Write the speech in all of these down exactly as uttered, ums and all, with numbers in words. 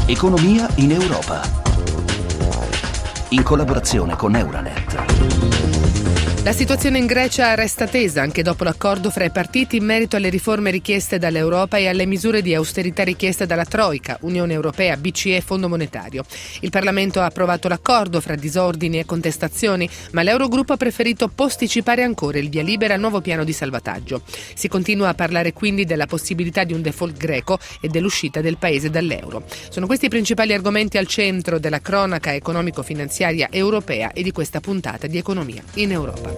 Economia in Europa. In collaborazione con Euranet. La situazione in Grecia resta tesa anche dopo l'accordo fra i partiti in merito alle riforme richieste dall'Europa e alle misure di austerità richieste dalla Troika, Unione Europea, B C E e Fondo Monetario. Il Parlamento ha approvato l'accordo fra disordini e contestazioni, ma l'Eurogruppo ha preferito posticipare ancora il via libera al nuovo piano di salvataggio. Si continua a parlare quindi della possibilità di un default greco e dell'uscita del paese dall'euro. Sono questi i principali argomenti al centro della cronaca economico-finanziaria europea e di questa puntata di Economia in Europa.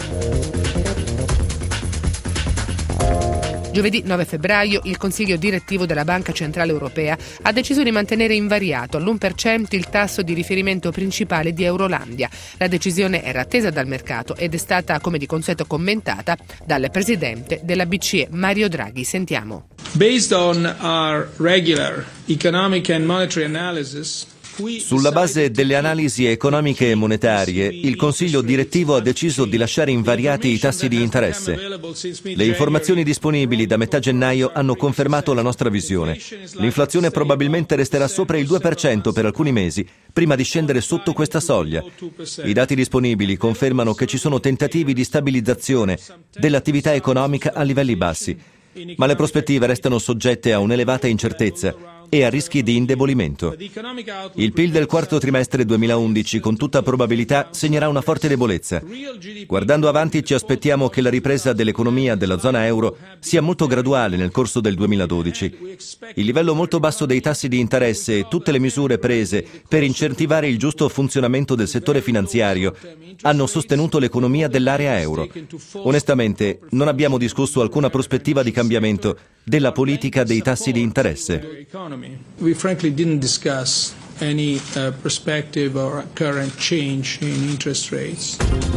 Giovedì nove febbraio il Consiglio direttivo della Banca Centrale Europea ha deciso di mantenere invariato all'uno per cento il tasso di riferimento principale di Eurolandia. La decisione era attesa dal mercato ed è stata, come di consueto, commentata dal presidente della B C E, Mario Draghi. Sentiamo. Based on our regular economic and monetary analysis, sulla base delle analisi economiche e monetarie, il Consiglio direttivo ha deciso di lasciare invariati i tassi di interesse. Le informazioni disponibili da metà gennaio hanno confermato la nostra visione. L'inflazione probabilmente resterà sopra il due per cento per alcuni mesi, prima di scendere sotto questa soglia. I dati disponibili confermano che ci sono tentativi di stabilizzazione dell'attività economica a livelli bassi, ma le prospettive restano soggette a un'elevata incertezza e a rischi di indebolimento. Il P I L del quarto trimestre duemilaundici con tutta probabilità segnerà una forte debolezza. Guardando avanti ci aspettiamo che la ripresa dell'economia della zona euro sia molto graduale nel corso del duemiladodici. Il livello molto basso dei tassi di interesse e tutte le misure prese per incentivare il giusto funzionamento del settore finanziario hanno sostenuto l'economia dell'area euro. Onestamente, non abbiamo discusso alcuna prospettiva di cambiamento della politica dei tassi di interesse. We frankly didn't discuss any uh, perspective or current change in interest rates.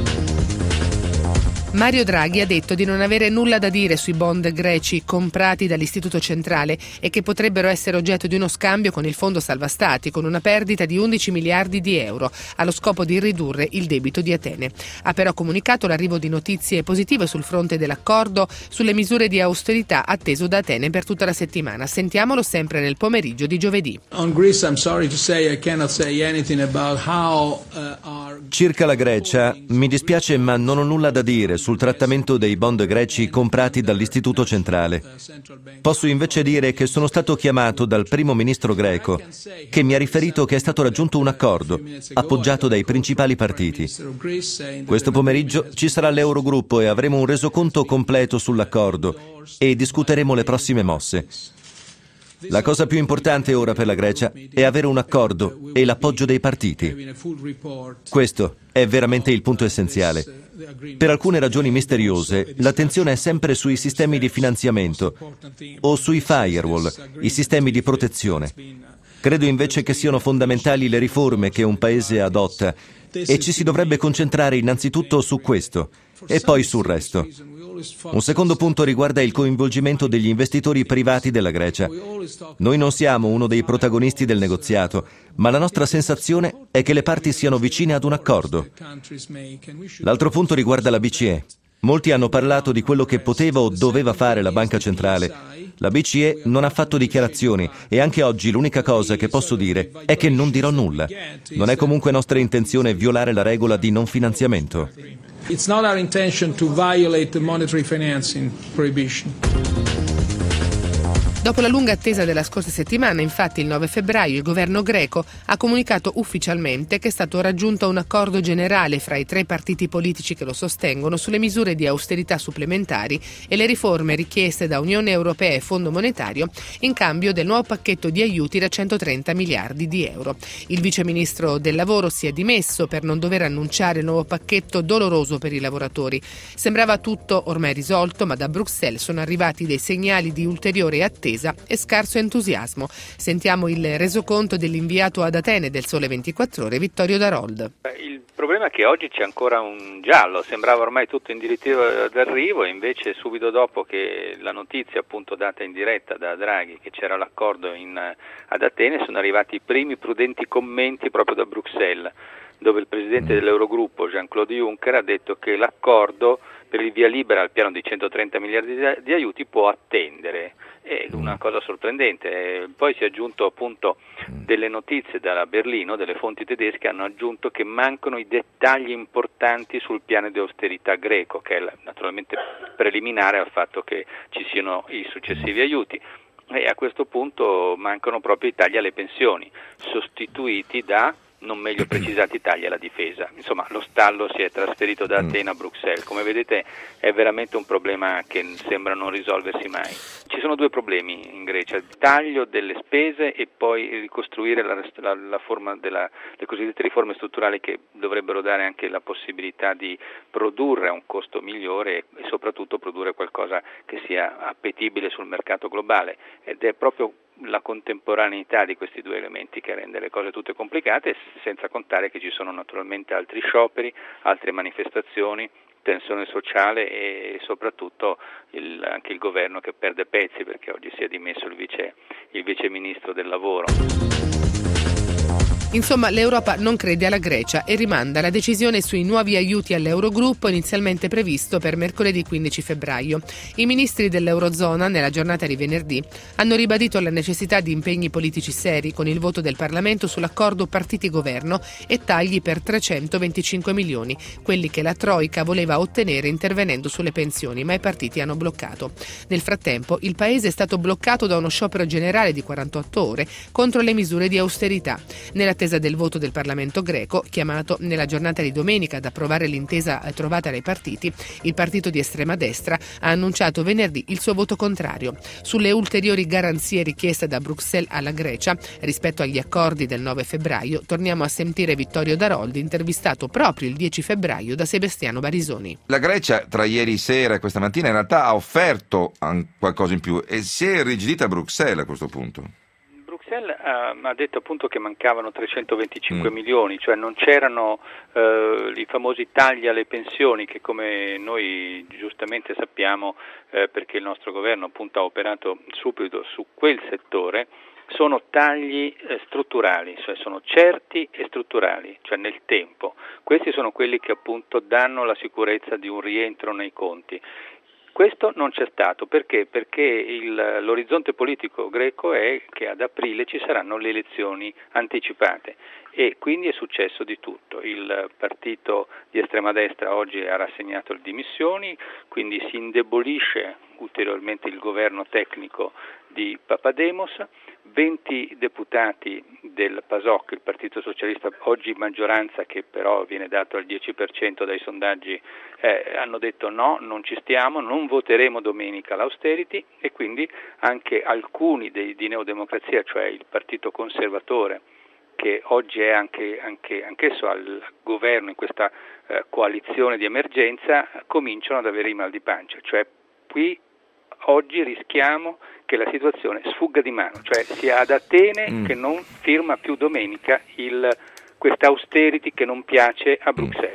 Mario Draghi ha detto di non avere nulla da dire sui bond greci comprati dall'Istituto Centrale e che potrebbero essere oggetto di uno scambio con il Fondo Salva Stati, con una perdita di undici miliardi di euro, allo scopo di ridurre il debito di Atene. Ha però comunicato l'arrivo di notizie positive sul fronte dell'accordo sulle misure di austerità atteso da Atene per tutta la settimana. Sentiamolo sempre nel pomeriggio di giovedì. On Greece, I'm sorry to say I cannot say anything about how uh, our... Circa la Grecia, mi dispiace ma non ho nulla da dire sul trattamento dei bond greci comprati dall'Istituto Centrale. Posso invece dire che sono stato chiamato dal primo ministro greco, che mi ha riferito che è stato raggiunto un accordo, appoggiato dai principali partiti. Questo pomeriggio ci sarà l'Eurogruppo e avremo un resoconto completo sull'accordo e discuteremo le prossime mosse. La cosa più importante ora per la Grecia è avere un accordo e l'appoggio dei partiti. Questo è veramente il punto essenziale. Per alcune ragioni misteriose, l'attenzione è sempre sui sistemi di finanziamento o sui firewall, i sistemi di protezione. Credo invece che siano fondamentali le riforme che un paese adotta e ci si dovrebbe concentrare innanzitutto su questo e poi sul resto. Un secondo punto riguarda il coinvolgimento degli investitori privati della Grecia. Noi non siamo uno dei protagonisti del negoziato, ma la nostra sensazione è che le parti siano vicine ad un accordo. L'altro punto riguarda la B C E. Molti hanno parlato di quello che poteva o doveva fare la Banca Centrale. La B C E non ha fatto dichiarazioni e anche oggi l'unica cosa che posso dire è che non dirò nulla. Non è comunque nostra intenzione violare la regola di non finanziamento. It's not our intention to violate the monetary financing prohibition. Dopo la lunga attesa della scorsa settimana, infatti, il nove febbraio il governo greco ha comunicato ufficialmente che è stato raggiunto un accordo generale fra i tre partiti politici che lo sostengono sulle misure di austerità supplementari e le riforme richieste da Unione Europea e Fondo Monetario in cambio del nuovo pacchetto di aiuti da centotrenta miliardi di euro. Il vice ministro del lavoro si è dimesso per non dover annunciare il nuovo pacchetto doloroso per i lavoratori. Sembrava tutto ormai risolto, ma da Bruxelles sono arrivati dei segnali di ulteriore attesa e scarso entusiasmo. Sentiamo il resoconto dell'inviato ad Atene del Sole ventiquattro Ore, Vittorio Darold. Il problema è che oggi c'è ancora un giallo, sembrava ormai tutto in dirittiva d'arrivo e invece subito dopo che la notizia appunto data in diretta da Draghi che c'era l'accordo in, ad Atene sono arrivati i primi prudenti commenti proprio da Bruxelles, dove il presidente dell'Eurogruppo Jean-Claude Juncker ha detto che l'accordo per il via libera al piano di centotrenta miliardi di, di aiuti può attendere. È una cosa sorprendente. Poi si è aggiunto appunto delle notizie da Berlino, delle fonti tedesche hanno aggiunto che mancano i dettagli importanti sul piano di austerità greco, che è naturalmente preliminare al fatto che ci siano i successivi aiuti. E a questo punto mancano proprio i tagli alle pensioni, sostituiti da non meglio precisati tagli alla difesa. Insomma, lo stallo si è trasferito da Atene a Bruxelles. Come vedete è veramente un problema che sembra non risolversi mai. Ci sono due problemi in Grecia: il taglio delle spese e poi ricostruire la, la, la forma della, le cosiddette riforme strutturali, che dovrebbero dare anche la possibilità di produrre a un costo migliore e soprattutto produrre qualcosa che sia appetibile sul mercato globale. Ed è proprio la contemporaneità di questi due elementi che rende le cose tutte complicate, senza contare che ci sono naturalmente altri scioperi, altre manifestazioni, tensione sociale e soprattutto il, anche il governo che perde pezzi, perché oggi si è dimesso il vice, il vice ministro del lavoro. Insomma, l'Europa non crede alla Grecia e rimanda la decisione sui nuovi aiuti all'Eurogruppo, inizialmente previsto per mercoledì quindici febbraio. I ministri dell'Eurozona, nella giornata di venerdì, hanno ribadito la necessità di impegni politici seri con il voto del Parlamento sull'accordo partiti-governo e tagli per trecentoventicinque milioni, quelli che la Troika voleva ottenere intervenendo sulle pensioni, ma i partiti hanno bloccato. Nel frattempo, il paese è stato bloccato da uno sciopero generale di quarantotto ore contro le misure di austerità. Nella attesa del voto del Parlamento greco, chiamato nella giornata di domenica ad approvare l'intesa trovata dai partiti, il partito di estrema destra ha annunciato venerdì il suo voto contrario. Sulle ulteriori garanzie richieste da Bruxelles alla Grecia rispetto agli accordi del nove febbraio, torniamo a sentire Vittorio Daroldi, intervistato proprio il dieci febbraio da Sebastiano Barisoni. La Grecia tra ieri sera e questa mattina in realtà ha offerto qualcosa in più e si è irrigidita a Bruxelles a questo punto. Bruxelles ha, ha detto appunto che mancavano trecentoventicinque mm. milioni, cioè non c'erano eh, i famosi tagli alle pensioni che, come noi giustamente sappiamo, eh, perché il nostro governo appunto ha operato subito su quel settore, sono tagli eh, strutturali, cioè sono certi e strutturali, cioè nel tempo. Questi sono quelli che appunto danno la sicurezza di un rientro nei conti. Questo non c'è stato, perché? Perché il, l'orizzonte politico greco è che ad aprile ci saranno le elezioni anticipate e quindi è successo di tutto. Il partito di estrema destra oggi ha rassegnato le dimissioni, quindi si indebolisce ulteriormente il governo tecnico di Papademos. venti deputati del PASOK, il Partito Socialista, oggi maggioranza, che però viene dato al dieci per cento dai sondaggi, eh, hanno detto no, non ci stiamo, non voteremo domenica l'austerity, e quindi anche alcuni dei, di Neodemocrazia, cioè il Partito Conservatore, che oggi è anche, anche anch'esso al governo in questa eh, coalizione di emergenza, cominciano ad avere i mal di pancia, cioè qui oggi rischiamo che la situazione sfugga di mano, cioè sia ad Atene mm. che non firma più domenica il, questa austerity che non piace a Bruxelles.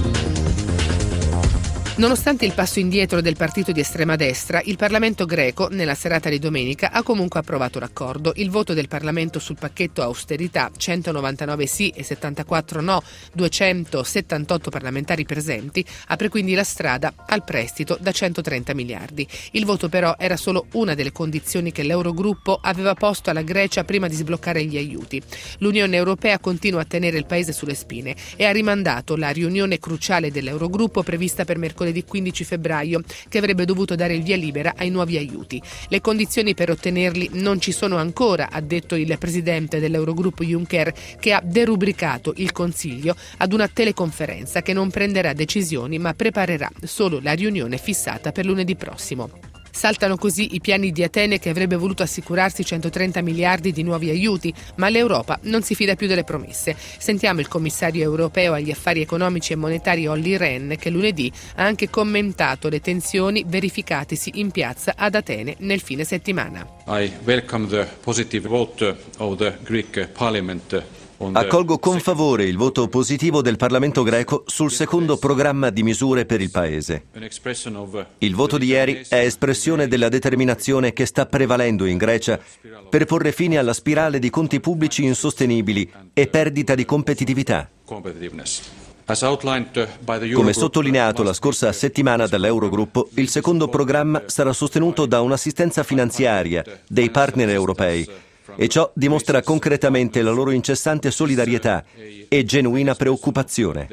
Nonostante il passo indietro del partito di estrema destra, il Parlamento greco, nella serata di domenica, ha comunque approvato l'accordo. Il voto del Parlamento sul pacchetto austerità, centonovantanove sì e settantaquattro no, duecentosettantotto parlamentari presenti, apre quindi la strada al prestito da centotrenta miliardi. Il voto però era solo una delle condizioni che l'Eurogruppo aveva posto alla Grecia prima di sbloccare gli aiuti. L'Unione Europea continua a tenere il paese sulle spine e ha rimandato la riunione cruciale dell'Eurogruppo prevista per mercoledì di quindici febbraio, che avrebbe dovuto dare il via libera ai nuovi aiuti. Le condizioni per ottenerli non ci sono ancora, ha detto il presidente dell'Eurogruppo Juncker, che ha derubricato il Consiglio ad una teleconferenza che non prenderà decisioni ma preparerà solo la riunione fissata per lunedì prossimo. Saltano così i piani di Atene, che avrebbe voluto assicurarsi centotrenta miliardi di nuovi aiuti, ma l'Europa non si fida più delle promesse. Sentiamo il commissario europeo agli affari economici e monetari Olli Rehn, che lunedì ha anche commentato le tensioni verificatesi in piazza ad Atene nel fine settimana. I welcome the positive vote of the Greek Parliament. Accolgo con favore il voto positivo del Parlamento greco sul secondo programma di misure per il Paese. Il voto di ieri è espressione della determinazione che sta prevalendo in Grecia per porre fine alla spirale di conti pubblici insostenibili e perdita di competitività. Come sottolineato la scorsa settimana dall'Eurogruppo, il secondo programma sarà sostenuto da un'assistenza finanziaria dei partner europei e ciò dimostra concretamente la loro incessante solidarietà e genuina preoccupazione.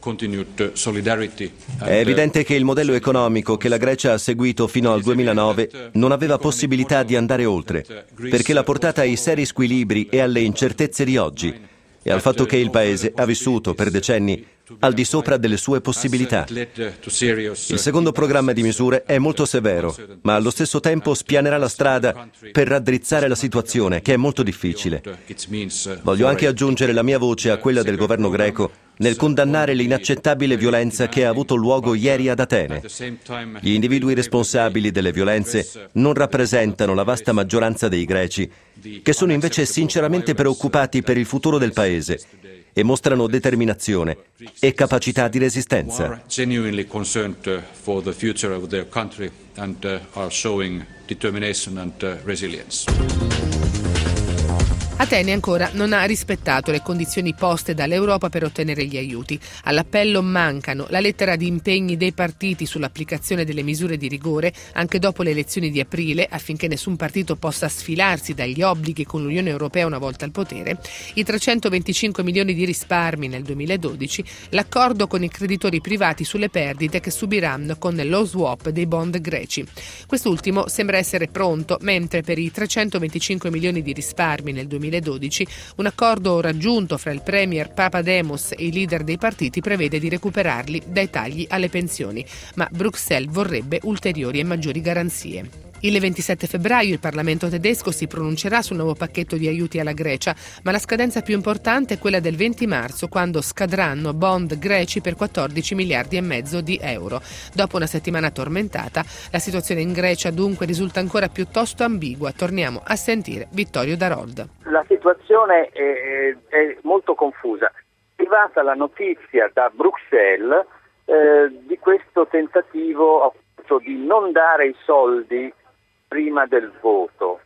È evidente che il modello economico che la Grecia ha seguito fino al duemilanove non aveva possibilità di andare oltre, perché l'ha portata ai seri squilibri e alle incertezze di oggi e al fatto che il Paese ha vissuto per decenni al di sopra delle sue possibilità. Il secondo programma di misure è molto severo, ma allo stesso tempo spianerà la strada per raddrizzare la situazione, che è molto difficile. Voglio anche aggiungere la mia voce a quella del governo greco nel condannare l'inaccettabile violenza che ha avuto luogo ieri ad Atene. Gli individui responsabili delle violenze non rappresentano la vasta maggioranza dei greci, che sono invece sinceramente preoccupati per il futuro del Paese e mostrano determinazione e capacità di resistenza. Atene ancora non ha rispettato le condizioni poste dall'Europa per ottenere gli aiuti. All'appello mancano la lettera di impegni dei partiti sull'applicazione delle misure di rigore anche dopo le elezioni di aprile, affinché nessun partito possa sfilarsi dagli obblighi con l'Unione Europea una volta al potere, i trecentoventicinque milioni di risparmi nel duemiladodici, l'accordo con i creditori privati sulle perdite che subiranno con lo swap dei bond greci. Quest'ultimo sembra essere pronto, mentre per i trecentoventicinque milioni di risparmi nel duemiladodici un accordo raggiunto fra il premier Papademos e i leader dei partiti prevede di recuperarli dai tagli alle pensioni, ma Bruxelles vorrebbe ulteriori e maggiori garanzie. Il ventisette febbraio il Parlamento tedesco si pronuncerà sul nuovo pacchetto di aiuti alla Grecia, ma la scadenza più importante è quella del venti marzo, quando scadranno bond greci per quattordici miliardi e mezzo di euro. Dopo una settimana tormentata, la situazione in Grecia dunque risulta ancora piuttosto ambigua. Torniamo a sentire Vittorio Darold. La situazione è, è molto confusa. È arrivata la notizia da Bruxelles eh, di questo tentativo appunto di non dare i soldi prima del voto.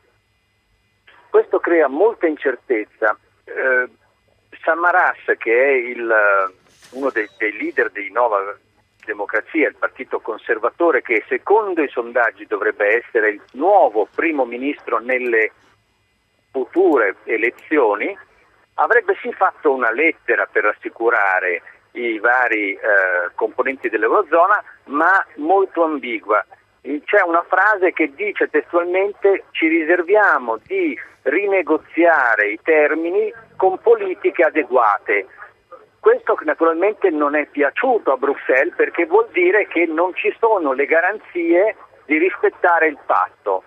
Questo crea molta incertezza. Eh, Samaras, che è il, uno dei, dei leader di Nuova Democrazia, il partito conservatore, che secondo i sondaggi dovrebbe essere il nuovo primo ministro nelle future elezioni, avrebbe sì fatto una lettera per rassicurare i vari eh, componenti dell'Eurozona, ma molto ambigua. C'è una frase che dice testualmente: ci riserviamo di rinegoziare i termini con politiche adeguate. Questo naturalmente non è piaciuto a Bruxelles, perché vuol dire che non ci sono le garanzie di rispettare il patto.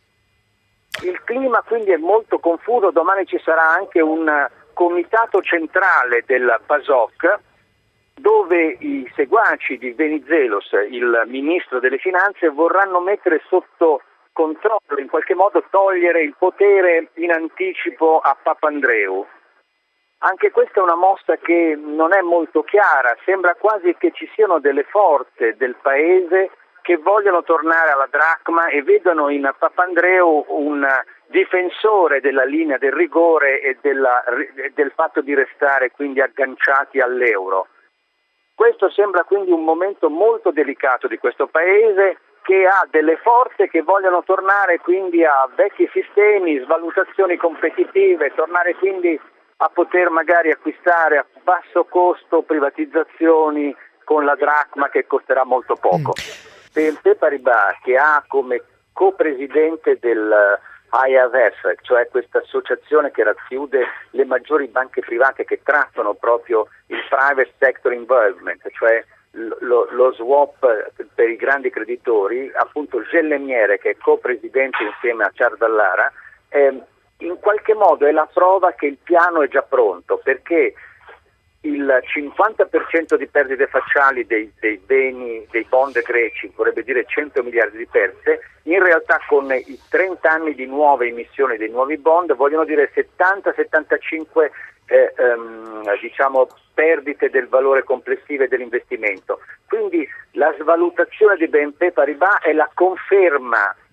Il clima quindi è molto confuso. Domani ci sarà anche un comitato centrale del PASOK, dove i seguaci di Venizelos, il ministro delle finanze, vorranno mettere sotto controllo, in qualche modo togliere il potere in anticipo a Papandreou. Anche questa è una mossa che non è molto chiara, sembra quasi che ci siano delle forze del paese che vogliono tornare alla dracma e vedono in Papandreou un difensore della linea del rigore e della, del fatto di restare quindi agganciati all'euro. Questo sembra quindi un momento molto delicato di questo paese, che ha delle forze che vogliono tornare quindi a vecchi sistemi, svalutazioni competitive, tornare quindi a poter magari acquistare a basso costo privatizzazioni con la dracma che costerà molto poco. B N P Paribas, che ha come copresidente del I A V F, cioè questa associazione che racchiude le maggiori banche private che trattano proprio il private sector involvement, cioè lo, lo swap per i grandi creditori, appunto Gelemiere, che è copresidente insieme a Ciardallara, eh, in qualche modo è la prova che il piano è già pronto, perché il cinquanta per cento di perdite facciali dei, dei beni, dei bond greci, vorrebbe dire cento miliardi di perse, in realtà con i trenta anni di nuove emissioni dei nuovi bond vogliono dire settanta settantacinque eh, ehm, diciamo perdite del valore complessivo dell'investimento. Quindi la svalutazione di B N P Paribas è la conferma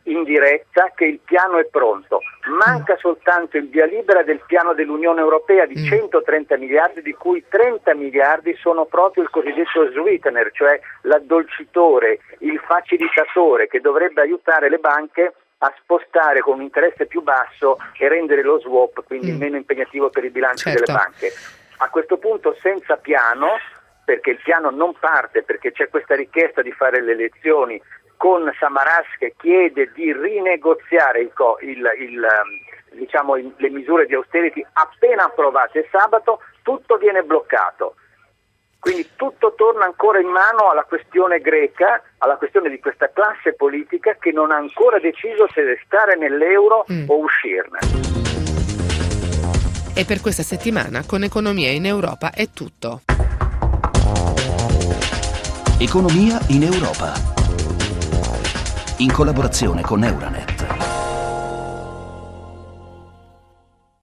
in diretta che il piano è pronto. Manca soltanto il via libera del piano dell'Unione Europea di centotrenta miliardi, di cui trenta miliardi sono proprio il cosiddetto sweetener, cioè l'addolcitore, il facilitatore che dovrebbe aiutare le banche a spostare con un interesse più basso e rendere lo swap quindi mm. meno impegnativo per i bilanci certo. delle banche. A questo punto senza piano, perché il piano non parte, perché c'è questa richiesta di fare le elezioni con Samaras che chiede di rinegoziare il, il, il, diciamo, le misure di austerity appena approvate sabato, tutto viene bloccato. Quindi tutto torna ancora in mano alla questione greca, alla questione di questa classe politica che non ha ancora deciso se restare nell'euro mm. o uscirne. E per questa settimana con Economia in Europa è tutto. Economia in Europa, in collaborazione con Euranet.